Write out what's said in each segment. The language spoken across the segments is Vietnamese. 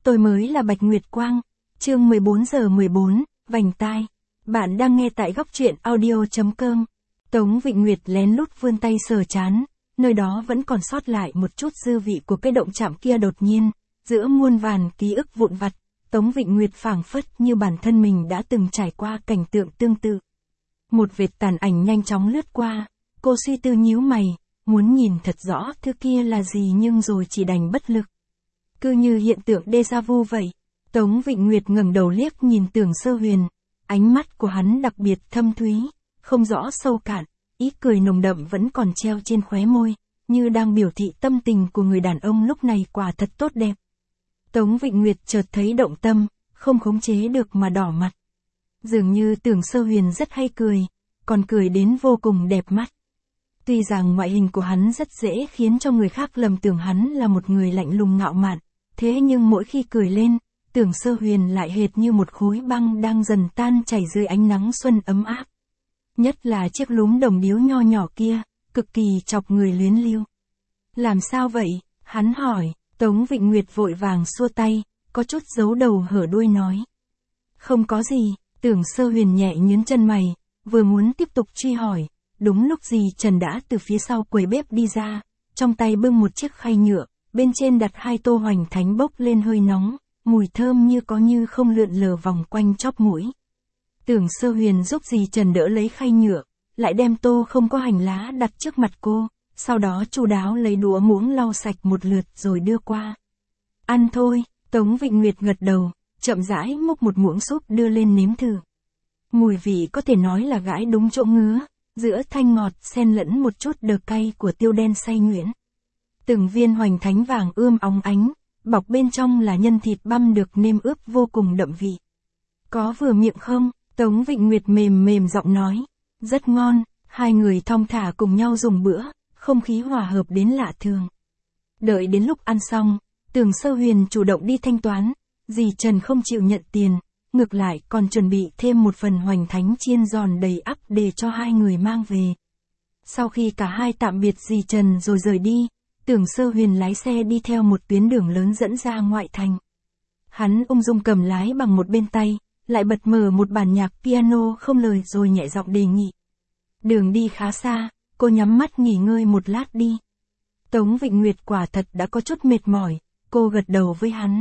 Tôi mới là Bạch Nguyệt Quang. Chương 14:14, vành tai. Bạn đang nghe tại góc truyện audio.com. Tống Vịnh Nguyệt lén lút vươn tay sờ trán, nơi đó vẫn còn sót lại một chút dư vị của cái động chạm kia đột nhiên, giữa muôn vàn ký ức vụn vặt, Tống Vịnh Nguyệt phảng phất như bản thân mình đã từng trải qua cảnh tượng tương tự. Một vệt tàn ảnh nhanh chóng lướt qua, cô suy tư nhíu mày, muốn nhìn thật rõ thứ kia là gì nhưng rồi chỉ đành bất lực. Cứ như hiện tượng déjà vu vậy. Tống Vịnh Nguyệt ngẩng đầu liếc nhìn Tưởng Sơ Huyền, ánh mắt của hắn đặc biệt thâm thúy, không rõ sâu cạn, ý cười nồng đậm vẫn còn treo trên khóe môi, như đang biểu thị tâm tình của người đàn ông lúc này quả thật tốt đẹp. Tống Vịnh Nguyệt chợt thấy động tâm, không khống chế được mà đỏ mặt. Dường như Tưởng Sơ Huyền rất hay cười, còn cười đến vô cùng đẹp mắt. Tuy rằng ngoại hình của hắn rất dễ khiến cho người khác lầm tưởng hắn là một người lạnh lùng ngạo mạn, thế nhưng mỗi khi cười lên, Tưởng Sơ Huyền lại hệt như một khối băng đang dần tan chảy dưới ánh nắng xuân ấm áp. Nhất là chiếc lúm đồng điếu nho nhỏ kia, cực kỳ chọc người luyến lưu. Làm sao vậy? Hắn hỏi. Tống Vịnh Nguyệt vội vàng xua tay, có chút giấu đầu hở đuôi nói. Không có gì. Tưởng Sơ Huyền nhẹ nhướng chân mày, vừa muốn tiếp tục truy hỏi, đúng lúc Dì Trần đã từ phía sau quầy bếp đi ra, trong tay bưng một chiếc khay nhựa, bên trên đặt 2 tô hoành thánh bốc lên hơi nóng, mùi thơm như có như không lượn lờ vòng quanh chóp mũi. Tưởng Sơ Huyền giúp Dì Trần đỡ lấy khay nhựa, lại đem tô không có hành lá đặt trước mặt cô, sau đó chu đáo lấy đũa muỗng lau sạch một lượt rồi đưa qua. Ăn thôi. Tống Vịnh Nguyệt gật đầu, chậm rãi múc một muỗng súp đưa lên nếm thử. Mùi vị có thể nói là gãi đúng chỗ ngứa, giữa thanh ngọt xen lẫn một chút đờ cay của tiêu đen xay nhuyễn. Từng viên hoành thánh vàng ươm óng ánh, bọc bên trong là nhân thịt băm được nêm ướp vô cùng đậm vị. Có vừa miệng không? Tống Vịnh Nguyệt mềm mềm giọng nói. Rất ngon. Hai người thong thả cùng nhau dùng bữa, không khí hòa hợp đến lạ thường. Đợi đến lúc ăn xong, Tưởng Sơ Huyền chủ động đi thanh toán, Dì Trần không chịu nhận tiền, ngược lại còn chuẩn bị thêm một phần hoành thánh chiên giòn đầy ắp để cho hai người mang về. Sau khi cả hai tạm biệt Dì Trần rồi rời đi, Tưởng Sơ Huyền lái xe đi theo một tuyến đường lớn dẫn ra ngoại thành. Hắn ung dung cầm lái bằng một bên tay, lại bật mở một bản nhạc piano không lời rồi nhẹ giọng đề nghị. Đường đi khá xa, cô nhắm mắt nghỉ ngơi một lát đi. Tống Vịnh Nguyệt quả thật đã có chút mệt mỏi, cô gật đầu với hắn.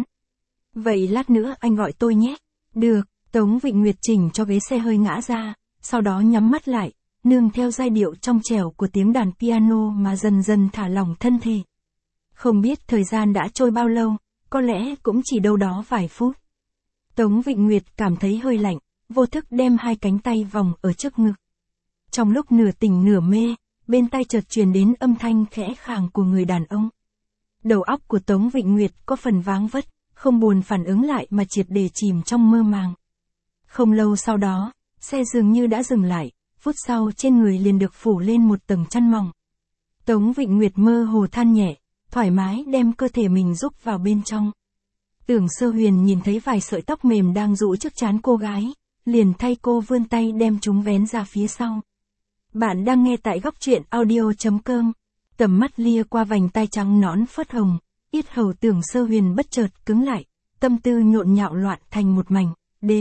Vậy lát nữa anh gọi tôi nhé. Được. Tống Vịnh Nguyệt chỉnh cho ghế xe hơi ngã ra, sau đó nhắm mắt lại, nương theo giai điệu trong trẻo của tiếng đàn piano mà dần dần thả lỏng thân thể. Không biết thời gian đã trôi bao lâu, có lẽ cũng chỉ đâu đó vài phút. Tống Vịnh Nguyệt cảm thấy hơi lạnh, vô thức đem hai cánh tay vòng ở trước ngực. Trong lúc nửa tỉnh nửa mê, bên tai chợt truyền đến âm thanh khẽ khàng của người đàn ông. Đầu óc của Tống Vịnh Nguyệt có phần váng vất, không buồn phản ứng lại mà triệt để chìm trong mơ màng. Không lâu sau đó, xe dường như đã dừng lại, phút sau trên người liền được phủ lên một tầng chăn mỏng. Tống Vịnh Nguyệt mơ hồ than nhẹ, thoải mái đem cơ thể mình rúc vào bên trong. Tưởng Sơ Huyền nhìn thấy vài sợi tóc mềm đang rũ trước trán cô gái, liền thay cô vươn tay đem chúng vén ra phía sau. Bạn đang nghe tại góc truyện audio.com. Tầm mắt lia qua vành tai trắng nõn phớt hồng, yết hầu Tưởng Sơ Huyền bất chợt cứng lại, tâm tư nhộn nhạo loạn thành một mảnh.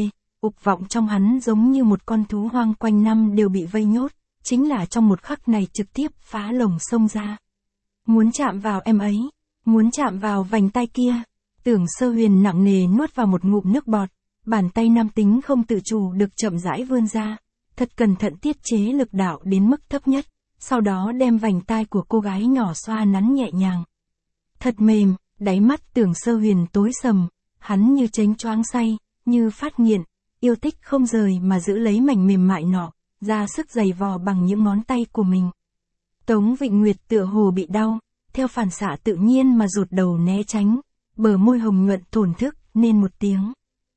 Ục vọng trong hắn giống như một con thú hoang quanh năm đều bị vây nhốt, chính là trong một khắc này trực tiếp phá lồng xông ra. Muốn chạm vào em ấy, muốn chạm vào vành tai kia. Tưởng Sơ Huyền nặng nề nuốt vào một ngụm nước bọt, bàn tay nam tính không tự chủ được chậm rãi vươn ra, thật cẩn thận tiết chế lực đạo đến mức thấp nhất, sau đó đem vành tai của cô gái nhỏ xoa nắn nhẹ nhàng. Thật mềm, đáy mắt Tưởng Sơ Huyền tối sầm, hắn như chánh choáng say, như phát nghiện, yêu thích không rời mà giữ lấy mảnh mềm mại nọ, ra sức giày vò bằng những ngón tay của mình. Tống Vịnh Nguyệt tựa hồ bị đau, theo phản xạ tự nhiên mà rụt đầu né tránh, bờ môi hồng nhuận thổn thức nên một tiếng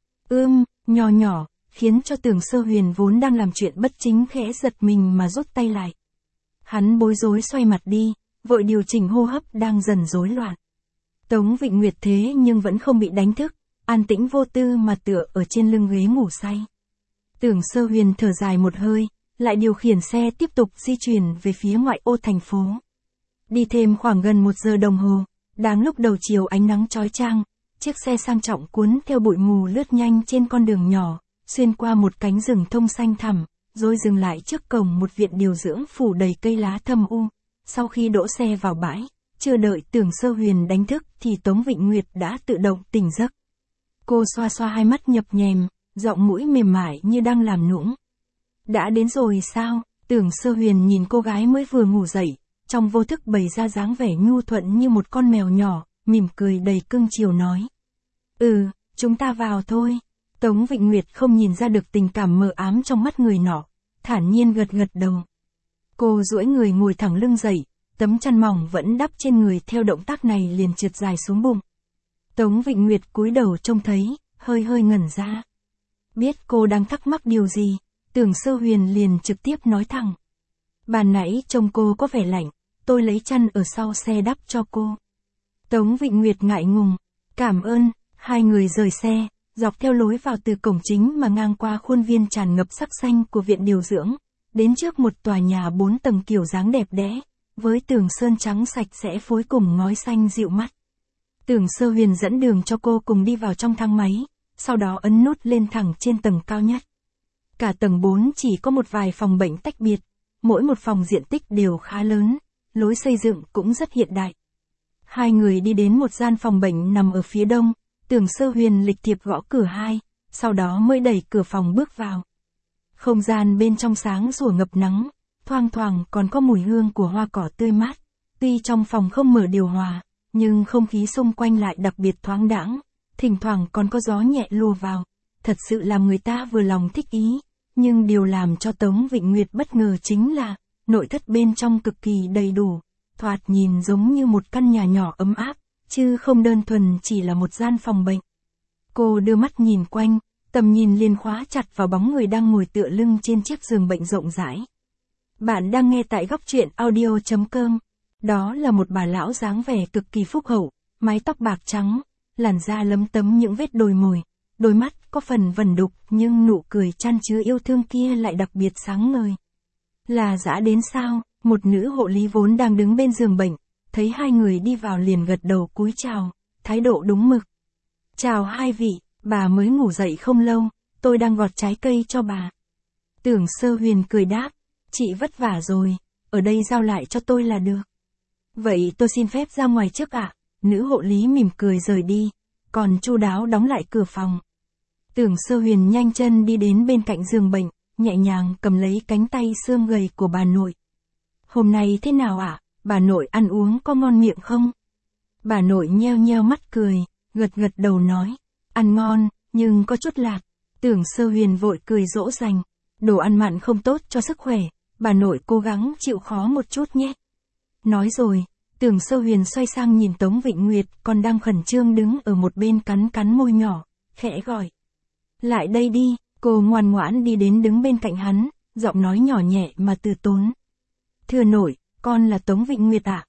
nho nhỏ, khiến cho Tưởng Sơ Huyền vốn đang làm chuyện bất chính khẽ giật mình mà rút tay lại. Hắn bối rối xoay mặt đi, vội điều chỉnh hô hấp đang dần rối loạn. Tống Vịnh Nguyệt thế nhưng vẫn không bị đánh thức, an tĩnh vô tư mà tựa ở trên lưng ghế ngủ say. Tưởng Sơ Huyền thở dài một hơi, lại điều khiển xe tiếp tục di chuyển về phía ngoại ô thành phố. Đi thêm khoảng gần 1 giờ đồng hồ, đang lúc đầu chiều ánh nắng chói chang, chiếc xe sang trọng cuốn theo bụi mù lướt nhanh trên con đường nhỏ, xuyên qua một cánh rừng thông xanh thẳm, rồi dừng lại trước cổng một viện điều dưỡng phủ đầy cây lá thâm u. Sau khi đỗ xe vào bãi, chưa đợi Tưởng Sơ Huyền đánh thức thì Tống Vịnh Nguyệt đã tự động tỉnh giấc. Cô xoa xoa hai mắt nhập nhèm, giọng mũi mềm mại như đang làm nũng. Đã đến rồi sao? Tưởng Sơ Huyền nhìn cô gái mới vừa ngủ dậy, trong vô thức bày ra dáng vẻ nhu thuận như một con mèo nhỏ, mỉm cười đầy cưng chiều nói. Chúng ta vào thôi. Tống Vịnh Nguyệt không nhìn ra được tình cảm mờ ám trong mắt người nọ, thản nhiên gật gật đầu. Cô duỗi người ngồi thẳng lưng dậy, tấm chăn mỏng vẫn đắp trên người theo động tác này liền trượt dài xuống bụng. Tống Vịnh Nguyệt cúi đầu trông thấy, hơi hơi ngẩn ra. Biết cô đang thắc mắc điều gì, Tưởng Sơ Huyền liền trực tiếp nói thẳng. Ban nãy trông cô có vẻ lạnh, tôi lấy chăn ở sau xe đắp cho cô. Tống Vịnh Nguyệt ngại ngùng. Cảm ơn. Hai người rời xe, dọc theo lối vào từ cổng chính mà ngang qua khuôn viên tràn ngập sắc xanh của viện điều dưỡng, đến trước một tòa nhà 4 tầng kiểu dáng đẹp đẽ, với tường sơn trắng sạch sẽ phối cùng ngói xanh dịu mắt. Tưởng Sơ Huyền dẫn đường cho cô cùng đi vào trong thang máy, sau đó ấn nút lên thẳng trên tầng cao nhất. Cả tầng 4 chỉ có một vài phòng bệnh tách biệt, mỗi một phòng diện tích đều khá lớn, lối xây dựng cũng rất hiện đại. Hai người đi đến một gian phòng bệnh nằm ở phía đông, Tưởng Sơ Huyền lịch thiệp gõ cửa 2, sau đó mới đẩy cửa phòng bước vào. Không gian bên trong sáng sủa ngập nắng, thoang thoảng còn có mùi hương của hoa cỏ tươi mát. Tuy trong phòng không mở điều hòa, nhưng không khí xung quanh lại đặc biệt thoáng đãng, thỉnh thoảng còn có gió nhẹ lùa vào, thật sự làm người ta vừa lòng thích ý. Nhưng điều làm cho Tống Vịnh Nguyệt bất ngờ chính là, nội thất bên trong cực kỳ đầy đủ, thoạt nhìn giống như một căn nhà nhỏ ấm áp, chứ không đơn thuần chỉ là một gian phòng bệnh. Cô đưa mắt nhìn quanh, tầm nhìn liền khóa chặt vào bóng người đang ngồi tựa lưng trên chiếc giường bệnh rộng rãi. Bạn đang nghe tại góc truyện audio.com. Đó là một bà lão dáng vẻ cực kỳ phúc hậu, mái tóc bạc trắng, làn da lấm tấm những vết đồi mồi, đôi mắt có phần vẩn đục nhưng nụ cười chan chứa yêu thương kia lại đặc biệt sáng ngời. Là Dã đến sao? Một nữ hộ lý vốn đang đứng bên giường bệnh, thấy hai người đi vào liền gật đầu cúi chào, thái độ đúng mực. Chào hai vị, bà mới ngủ dậy không lâu, tôi đang gọt trái cây cho bà. Tưởng Sơ Huyền cười đáp, chị vất vả rồi, ở đây giao lại cho tôi là được. Vậy tôi xin phép ra ngoài trước ạ. Nữ hộ lý mỉm cười rời đi, còn chu đáo đóng lại cửa phòng. Tưởng Sơ Huyền nhanh chân đi đến bên cạnh giường bệnh, nhẹ nhàng cầm lấy cánh tay xương gầy của bà nội. Hôm nay thế nào ạ? Bà nội ăn uống có ngon miệng không? Bà nội nheo nheo mắt cười, gật gật đầu nói, ăn ngon, nhưng có chút lạt. Tưởng Sơ Huyền vội cười dỗ dành, đồ ăn mặn không tốt cho sức khỏe, bà nội cố gắng chịu khó một chút nhé. Nói rồi, Tưởng Sơ Huyền xoay sang nhìn Tống Vịnh Nguyệt còn đang khẩn trương đứng ở một bên cắn cắn môi nhỏ, khẽ gọi. Lại đây đi, cô ngoan ngoãn đi đến đứng bên cạnh hắn, giọng nói nhỏ nhẹ mà từ tốn. Thưa nội, con là Tống Vịnh Nguyệt ạ,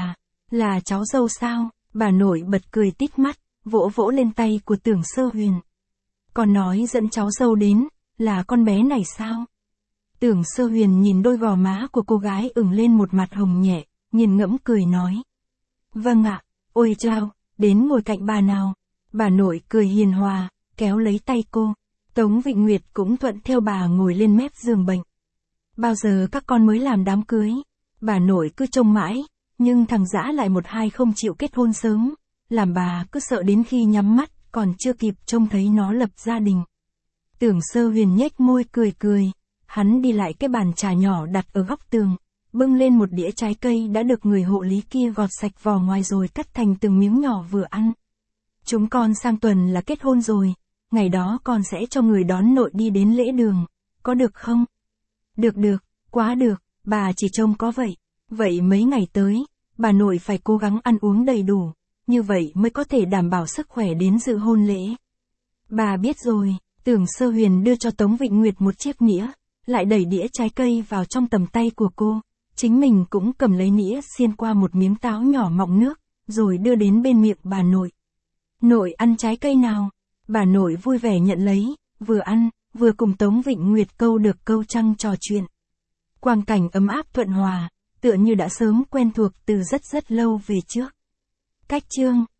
là cháu dâu sao? Bà nội bật cười tít mắt, vỗ vỗ lên tay của Tưởng Sơ Huyền. Con nói dẫn cháu dâu đến, là con bé này sao? Tưởng Sơ Huyền nhìn đôi gò má của cô gái ửng lên một mặt hồng nhẹ, nghiền ngẫm cười nói. Vâng ạ, ôi chao, đến ngồi cạnh bà nào. Bà nội cười hiền hòa, kéo lấy tay cô. Tống Vịnh Nguyệt cũng thuận theo bà ngồi lên mép giường bệnh. Bao giờ các con mới làm đám cưới? Bà nội cứ trông mãi, nhưng thằng Dã lại một hai không chịu kết hôn sớm, làm bà cứ sợ đến khi nhắm mắt, còn chưa kịp trông thấy nó lập gia đình. Tưởng Sơ Huyền nhếch môi cười cười, hắn đi lại cái bàn trà nhỏ đặt ở góc tường, bưng lên một đĩa trái cây đã được người hộ lý kia gọt sạch vỏ ngoài rồi cắt thành từng miếng nhỏ vừa ăn. Chúng con sang tuần là kết hôn rồi, ngày đó con sẽ cho người đón nội đi đến lễ đường, có được không? Được, quá được, bà chỉ trông có vậy. Vậy mấy ngày tới, bà nội phải cố gắng ăn uống đầy đủ, như vậy mới có thể đảm bảo sức khỏe đến dự hôn lễ. Bà biết rồi. Tưởng Sơ Huyền đưa cho Tống Vịnh Nguyệt một chiếc nĩa, lại đẩy đĩa trái cây vào trong tầm tay của cô, chính mình cũng cầm lấy nĩa xiên qua một miếng táo nhỏ mọng nước, rồi đưa đến bên miệng bà nội. Nội ăn trái cây nào? Bà nội vui vẻ nhận lấy, vừa ăn, vừa cùng Tống Vịnh Nguyệt câu được câu trăng trò chuyện. Quang cảnh ấm áp thuận hòa, tựa như đã sớm quen thuộc từ rất rất lâu về trước. Cách chương